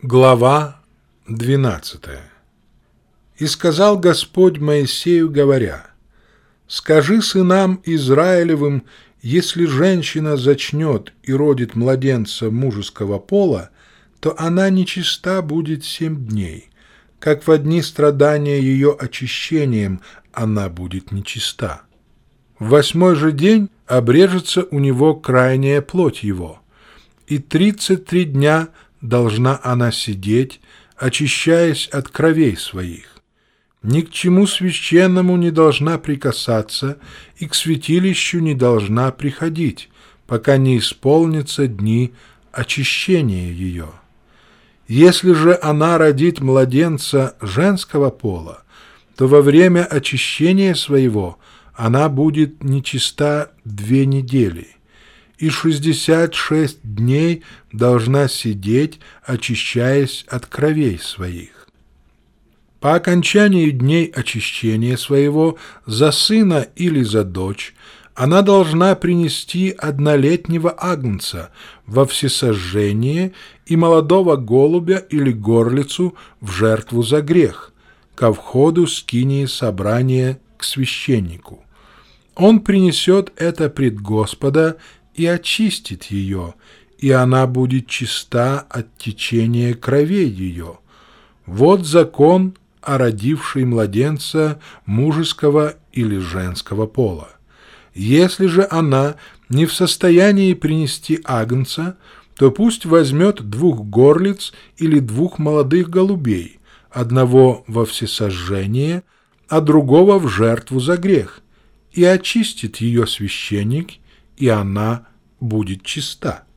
Глава 12. «И сказал Господь Моисею, говоря: скажи сынам Израилевым, если женщина зачнет и родит младенца мужеского пола, то она нечиста будет 7 дней, как в дни страдания ее очищением она будет нечиста. В 8-й же день обрежется у него крайняя плоть его, и 33 дня должна она сидеть, очищаясь от кровей своих. Ни к чему священному не должна прикасаться и к святилищу не должна приходить, пока не исполнятся дни очищения ее. Если же она родит младенца женского пола, то во время очищения своего она будет нечиста 2 недели, и 66 дней должна сидеть, очищаясь от кровей своих. По окончании дней очищения своего за сына или за дочь она должна принести 1-летнего агнца во всесожжение и молодого голубя или горлицу в жертву за грех, ко входу скинии собрания к священнику. Он принесет это пред Господа и очистит ее, и она будет чиста от течения кровей ее. Вот закон о родившей младенца мужеского или женского пола. Если же она не в состоянии принести агнца, то пусть возьмет 2 горлиц или 2 молодых голубей, одного во всесожжение, а другого в жертву за грех, и очистит ее священник, и она будет чиста.